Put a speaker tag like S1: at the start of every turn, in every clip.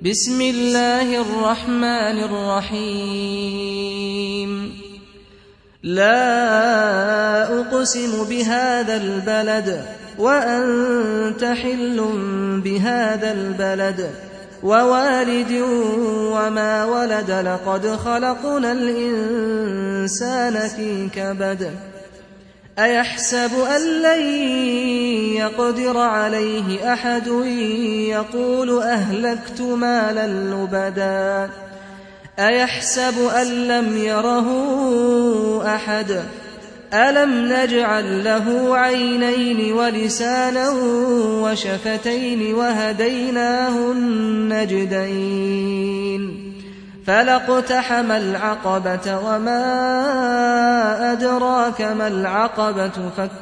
S1: بسم الله الرحمن الرحيم لا أقسم بهذا البلد وأنت حل بهذا البلد ووالد وما ولد لقد خلقنا الإنسان في كبد أيحسب أن لن يقدر عليه أحد يقول أهلكت مالا لبدا أيحسب أن لم يره أحد ألم نجعل له عينين ولسانا وشفتين وهديناه النجدين فلاقتحم العقبة وما أدراك ما العقبة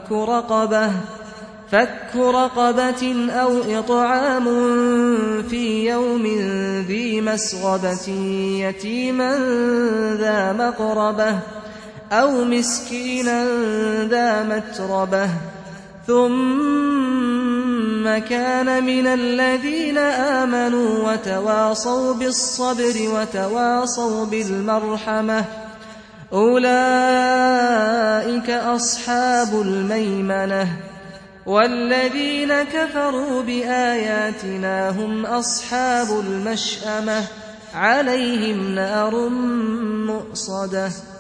S1: فك رقبة أو إطعام في يوم ذي مسغبة يتيما ذا مقربة أو مسكينا ذا متربة ثم كان من الذين آمنوا وتواصوا بالصبر وتواصوا بالمرحمة أولئك أصحاب الميمنة والذين كفروا بآياتنا هم أصحاب المشأمة عليهم نار مؤصدة